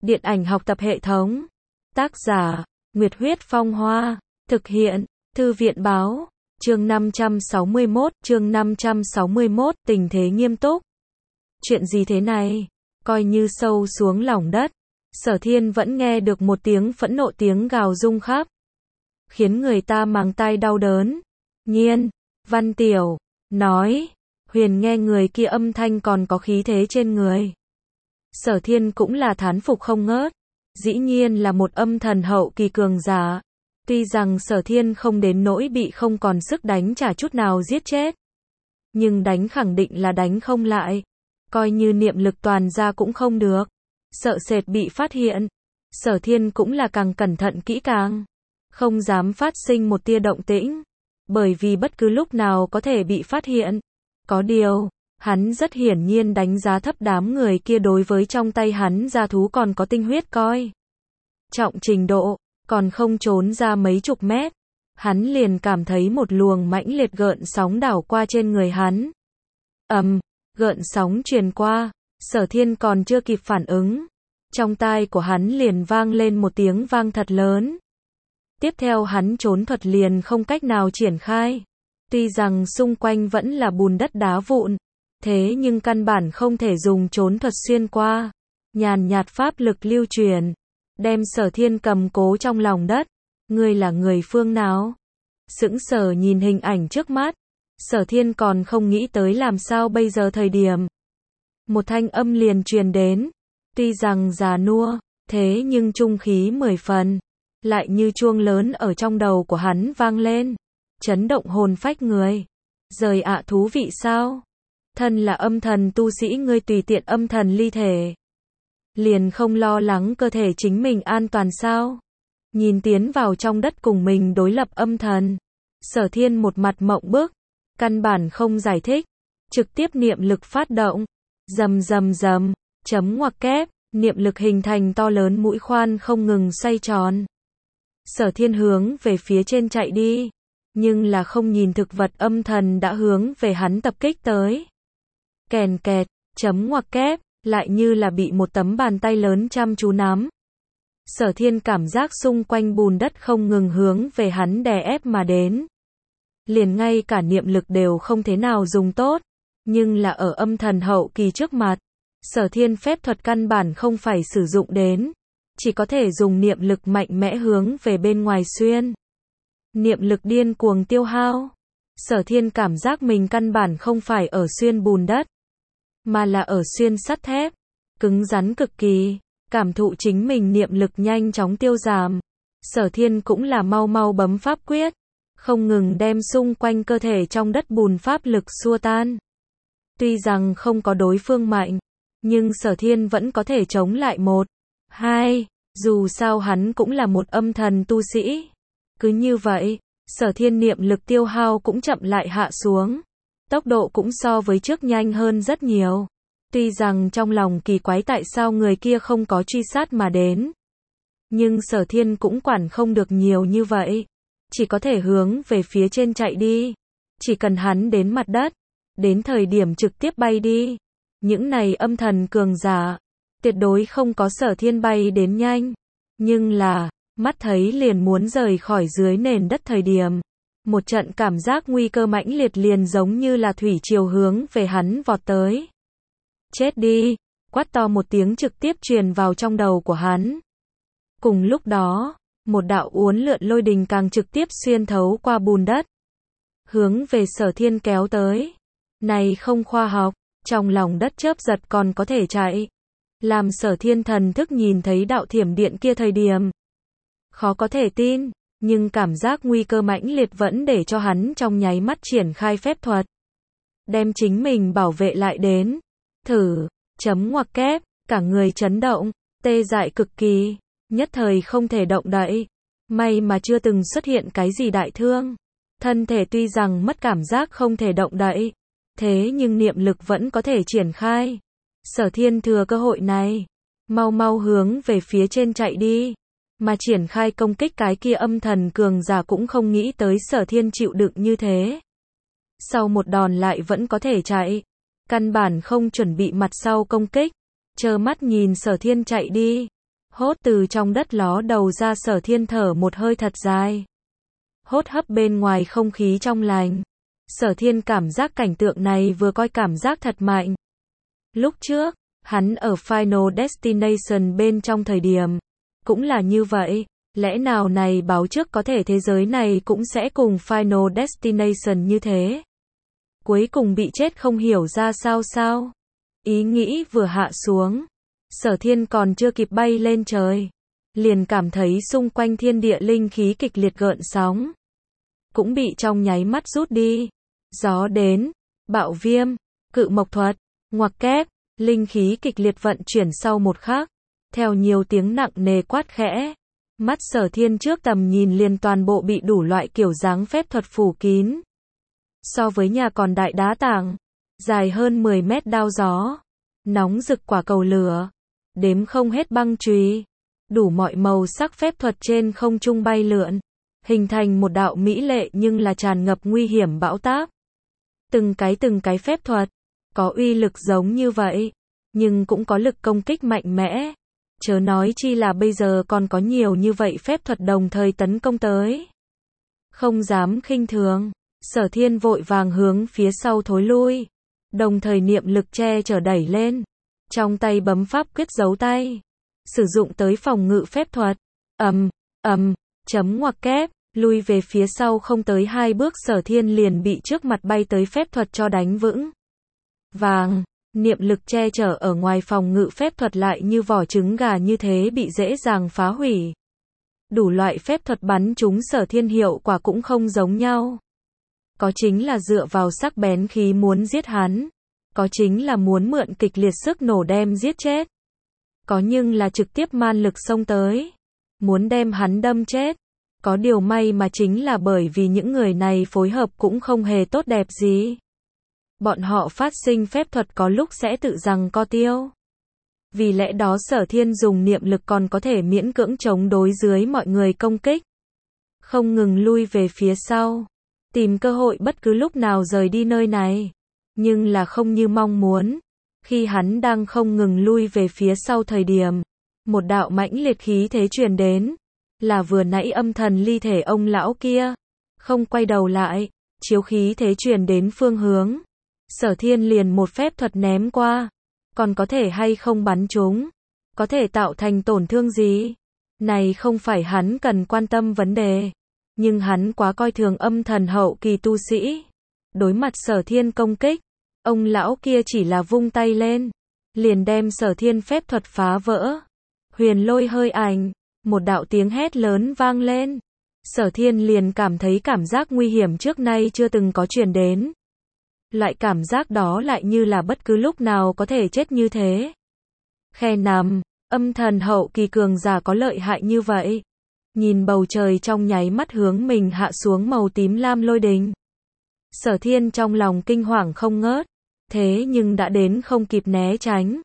Điện ảnh học tập hệ thống. Tác giả, Nguyệt Huyết Phong Hoa. Thực hiện, Thư viện Báo. Chương 561, tình thế nghiêm túc. Chuyện gì thế này? Coi như sâu xuống lòng đất, Sở Thiên vẫn nghe được một tiếng phẫn nộ, tiếng gào rung khắp, khiến người ta màng tai đau đớn. Nhiên, Văn Tiểu, nói. Huyền nghe người kia âm thanh còn có khí thế trên người. Sở Thiên cũng là thán phục không ngớt. Dĩ nhiên là một âm thần hậu kỳ cường giả. Tuy rằng Sở Thiên không đến nỗi bị không còn sức đánh trả chút nào giết chết, nhưng đánh khẳng định là đánh không lại. Coi như niệm lực toàn ra cũng không được. Sợ sệt bị phát hiện, Sở Thiên cũng là càng cẩn thận kỹ càng, không dám phát sinh một tia động tĩnh, bởi vì bất cứ lúc nào có thể bị phát hiện. Có điều, hắn rất hiển nhiên đánh giá thấp đám người kia đối với trong tay hắn gia thú còn có tinh huyết coi trọng trình độ, còn không trốn ra mấy chục mét, hắn liền cảm thấy một luồng mãnh liệt gợn sóng đảo qua trên người hắn. Gợn sóng truyền qua, Sở Thiên còn chưa kịp phản ứng, trong tai của hắn liền vang lên một tiếng vang thật lớn. Tiếp theo hắn trốn thuật liền không cách nào triển khai. Tuy rằng xung quanh vẫn là bùn đất đá vụn, thế nhưng căn bản không thể dùng trốn thuật xuyên qua. Nhàn nhạt pháp lực lưu truyền, đem Sở Thiên cầm cố trong lòng đất. Ngươi là người phương nào? Sững sờ nhìn hình ảnh trước mắt, Sở Thiên còn không nghĩ tới làm sao bây giờ thời điểm. Một thanh âm liền truyền đến, tuy rằng già nua, thế nhưng trung khí 10 phần, lại như chuông lớn ở trong đầu của hắn vang lên, chấn động hồn phách người. Rời ạ, thú vị sao? Thân là âm thần tu sĩ, ngươi tùy tiện âm thần ly thể, liền không lo lắng cơ thể chính mình an toàn sao? Nhìn tiến vào trong đất cùng mình đối lập âm thần, Sở Thiên một mặt mộng bức, căn bản không giải thích, trực tiếp niệm lực phát động. Rầm rầm rầm, chấm ngoặc kép, niệm lực hình thành to lớn mũi khoan không ngừng xoay tròn. Sở Thiên hướng về phía trên chạy đi, nhưng là không nhìn thực vật âm thần đã hướng về hắn tập kích tới. Kèn kẹt, chấm ngoặc kép, lại như là bị một tấm bàn tay lớn chăm chú nắm. Sở Thiên cảm giác xung quanh bùn đất không ngừng hướng về hắn đè ép mà đến. Liền ngay cả niệm lực đều không thế nào dùng tốt, nhưng là ở âm thần hậu kỳ trước mặt, Sở Thiên phép thuật căn bản không phải sử dụng đến, chỉ có thể dùng niệm lực mạnh mẽ hướng về bên ngoài xuyên. Niệm lực điên cuồng tiêu hao, Sở Thiên cảm giác mình căn bản không phải ở xuyên bùn đất, mà là ở xuyên sắt thép, cứng rắn cực kỳ. Cảm thụ chính mình niệm lực nhanh chóng tiêu giảm, Sở Thiên cũng là mau mau bấm pháp quyết, không ngừng đem xung quanh cơ thể trong đất bùn pháp lực xua tan. Tuy rằng không có đối phương mạnh, nhưng Sở Thiên vẫn có thể chống lại 1, 2, dù sao hắn cũng là một âm thần tu sĩ. Cứ như vậy, Sở Thiên niệm lực tiêu hao cũng chậm lại hạ xuống, tốc độ cũng so với trước nhanh hơn rất nhiều. Tuy rằng trong lòng kỳ quái tại sao người kia không có truy sát mà đến, nhưng Sở Thiên cũng quản không được nhiều như vậy, chỉ có thể hướng về phía trên chạy đi. Chỉ cần hắn đến mặt đất, đến thời điểm trực tiếp bay đi. Những này âm thần cường giả, tuyệt đối không có Sở Thiên bay đến nhanh, nhưng là, mắt thấy liền muốn rời khỏi dưới nền đất thời điểm, một trận cảm giác nguy cơ mãnh liệt liền giống như là thủy triều hướng về hắn vọt tới. Chết đi, quát to một tiếng trực tiếp truyền vào trong đầu của hắn. Cùng lúc đó, một đạo uốn lượn lôi đình càng trực tiếp xuyên thấu qua bùn đất, hướng về Sở Thiên kéo tới. Này không khoa học, trong lòng đất chớp giật còn có thể chạy. Làm Sở Thiên thần thức nhìn thấy đạo thiểm điện kia thời điểm, khó có thể tin, nhưng cảm giác nguy cơ mãnh liệt vẫn để cho hắn trong nháy mắt triển khai phép thuật, đem chính mình bảo vệ lại đến. Thử, chấm ngoặc kép, cả người chấn động, tê dại cực kỳ, nhất thời không thể động đậy. May mà chưa từng xuất hiện cái gì đại thương. Thân thể tuy rằng mất cảm giác không thể động đậy, thế nhưng niệm lực vẫn có thể triển khai. Sở Thiên thừa cơ hội này, mau mau hướng về phía trên chạy đi, mà triển khai công kích cái kia âm thần cường giả cũng không nghĩ tới Sở Thiên chịu đựng như thế. Sau một đòn lại vẫn có thể chạy. Căn bản không chuẩn bị mặt sau công kích, trơ mắt nhìn Sở Thiên chạy đi. Hốt từ trong đất ló đầu ra, Sở Thiên thở một hơi thật dài. Hốt hấp bên ngoài không khí trong lành. Sở Thiên cảm giác cảnh tượng này vừa coi cảm giác thật mạnh. Lúc trước, hắn ở Final Destination bên trong thời điểm, cũng là như vậy. Lẽ nào này báo trước có thể thế giới này cũng sẽ cùng Final Destination như thế. Cuối cùng bị chết không hiểu ra sao. Ý nghĩ vừa hạ xuống, Sở Thiên còn chưa kịp bay lên trời, liền cảm thấy xung quanh thiên địa linh khí kịch liệt gợn sóng, cũng bị trong nháy mắt rút đi. Gió đến, bạo viêm, cự mộc thuật, ngoặc kép, linh khí kịch liệt vận chuyển sau một khắc, theo nhiều tiếng nặng nề quát khẽ. Mắt Sở Thiên trước tầm nhìn liền toàn bộ bị đủ loại kiểu dáng phép thuật phủ kín. So với nhà còn đại đá tảng, dài hơn 10 mét đao gió, nóng rực quả cầu lửa, đếm không hết băng chùy, đủ mọi màu sắc phép thuật trên không trung bay lượn, hình thành một đạo mỹ lệ nhưng là tràn ngập nguy hiểm bão táp. Từng cái phép thuật, có uy lực giống như vậy, nhưng cũng có lực công kích mạnh mẽ. Chớ nói chi là bây giờ còn có nhiều như vậy phép thuật đồng thời tấn công tới. Không dám khinh thường, Sở Thiên vội vàng hướng phía sau thối lui, đồng thời niệm lực che chở đẩy lên, trong tay bấm pháp quyết giấu tay, sử dụng tới phòng ngự phép thuật. Chấm ngoặc kép, lui về phía sau không tới 2 bước, Sở Thiên liền bị trước mặt bay tới phép thuật cho đánh vững. Vàng, niệm lực che chở ở ngoài phòng ngự phép thuật lại như vỏ trứng gà như thế bị dễ dàng phá hủy. Đủ loại phép thuật bắn trúng Sở Thiên hiệu quả cũng không giống nhau. Có chính là dựa vào sắc bén khí muốn giết hắn, có chính là muốn mượn kịch liệt sức nổ đem giết chết, có nhưng là trực tiếp man lực xông tới, muốn đem hắn đâm chết. Có điều may mà chính là bởi vì những người này phối hợp cũng không hề tốt đẹp gì. Bọn họ phát sinh phép thuật có lúc sẽ tự giằng co tiêu. Vì lẽ đó Sở Thiên dùng niệm lực còn có thể miễn cưỡng chống đối dưới mọi người công kích. Không ngừng lui về phía sau, tìm cơ hội bất cứ lúc nào rời đi nơi này. Nhưng là không như mong muốn. Khi hắn đang không ngừng lui về phía sau thời điểm, một đạo mãnh liệt khí thế truyền đến. Là vừa nãy âm thần ly thể ông lão kia. Không quay đầu lại, chiếu khí thế truyền đến phương hướng. Sở Thiên liền một phép thuật ném qua. Còn có thể hay không bắn trúng? Có thể tạo thành tổn thương gì? Này không phải hắn cần quan tâm vấn đề. Nhưng hắn quá coi thường âm thần hậu kỳ tu sĩ. Đối mặt Sở Thiên công kích, ông lão kia chỉ là vung tay lên, liền đem Sở Thiên phép thuật phá vỡ. Huyền lôi hơi ảnh, một đạo tiếng hét lớn vang lên. Sở Thiên liền cảm thấy cảm giác nguy hiểm trước nay chưa từng có truyền đến. Loại cảm giác đó lại như là bất cứ lúc nào có thể chết như thế. Khe nằm, âm thần hậu kỳ cường giả có lợi hại như vậy. Nhìn bầu trời trong nháy mắt hướng mình hạ xuống màu tím lam lôi đình. Sở Thiên trong lòng kinh hoàng không ngớt. Thế nhưng đã đến không kịp né tránh.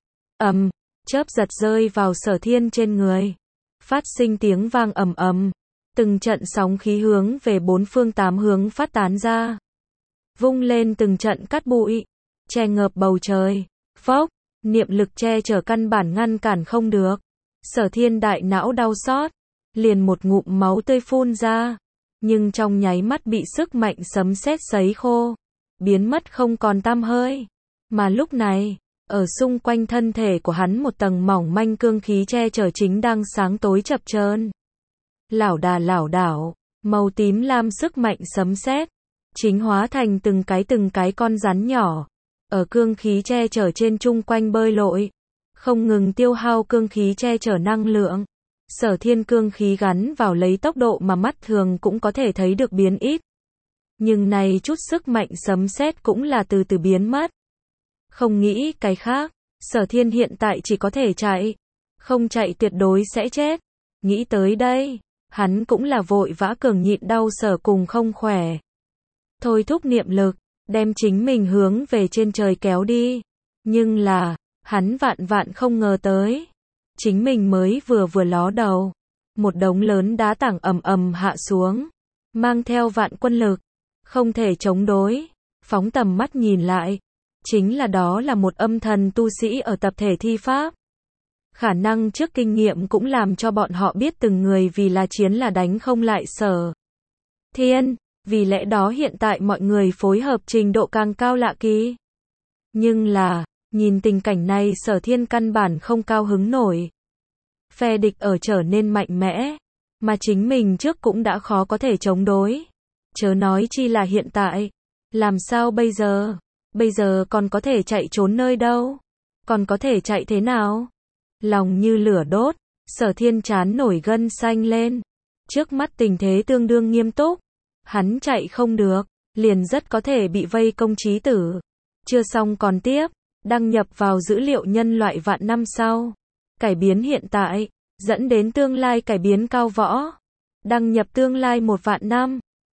Chớp giật rơi vào Sở Thiên trên người. Phát sinh tiếng vang ầm ầm. Từng trận sóng khí hướng về 4 phương 8 hướng phát tán ra. Vung lên từng trận cát bụi, che ngợp bầu trời. Phốc, niệm lực che chở căn bản ngăn cản không được. Sở Thiên đại não đau xót, liền một ngụm máu tươi phun ra, nhưng trong nháy mắt bị sức mạnh sấm sét sấy khô, biến mất không còn tăm hơi. Mà lúc này, ở xung quanh thân thể của hắn một tầng mỏng manh cương khí che chở chính đang sáng tối chập chờn. Lảo đảo, màu tím lam sức mạnh sấm sét chính hóa thành từng cái con rắn nhỏ, ở cương khí che chở trên chung quanh bơi lội, không ngừng tiêu hao cương khí che chở năng lượng. Sở Thiên cương khí gắn vào lấy tốc độ mà mắt thường cũng có thể thấy được biến ít. Nhưng này chút sức mạnh sấm sét cũng là từ từ biến mất. Không nghĩ cái khác, Sở Thiên hiện tại chỉ có thể chạy, không chạy tuyệt đối sẽ chết. Nghĩ tới đây, hắn cũng là vội vã cường nhịn đau sở cùng không khỏe. Thôi thúc niệm lực, đem chính mình hướng về trên trời kéo đi. Nhưng là, hắn vạn không ngờ tới. Chính mình mới vừa ló đầu. Một đống lớn đá tảng ầm hạ xuống. Mang theo vạn quân lực. Không thể chống đối. Phóng tầm mắt nhìn lại. Chính là đó là một âm thần tu sĩ ở tập thể thi pháp. Khả năng trước kinh nghiệm cũng làm cho bọn họ biết từng người vì là chiến là đánh không lại Sở Thiên, vì lẽ đó hiện tại mọi người phối hợp trình độ càng cao lạ kỳ. Nhưng là, nhìn tình cảnh này Sở Thiên căn bản không cao hứng nổi. Phe địch ở trở nên mạnh mẽ, mà chính mình trước cũng đã khó có thể chống đối. Chớ nói chi là hiện tại, làm sao bây giờ? Bây giờ còn có thể chạy trốn nơi đâu? Còn có thể chạy thế nào? Lòng như lửa đốt, Sở Thiên trán nổi gân xanh lên. Trước mắt tình thế tương đương nghiêm túc. Hắn chạy không được, liền rất có thể bị vây công chí tử. Chưa xong còn tiếp, đăng nhập vào dữ liệu nhân loại vạn năm sau. Cải biến hiện tại, dẫn đến tương lai cải biến cao võ. Đăng nhập tương lai 1 vạn năm.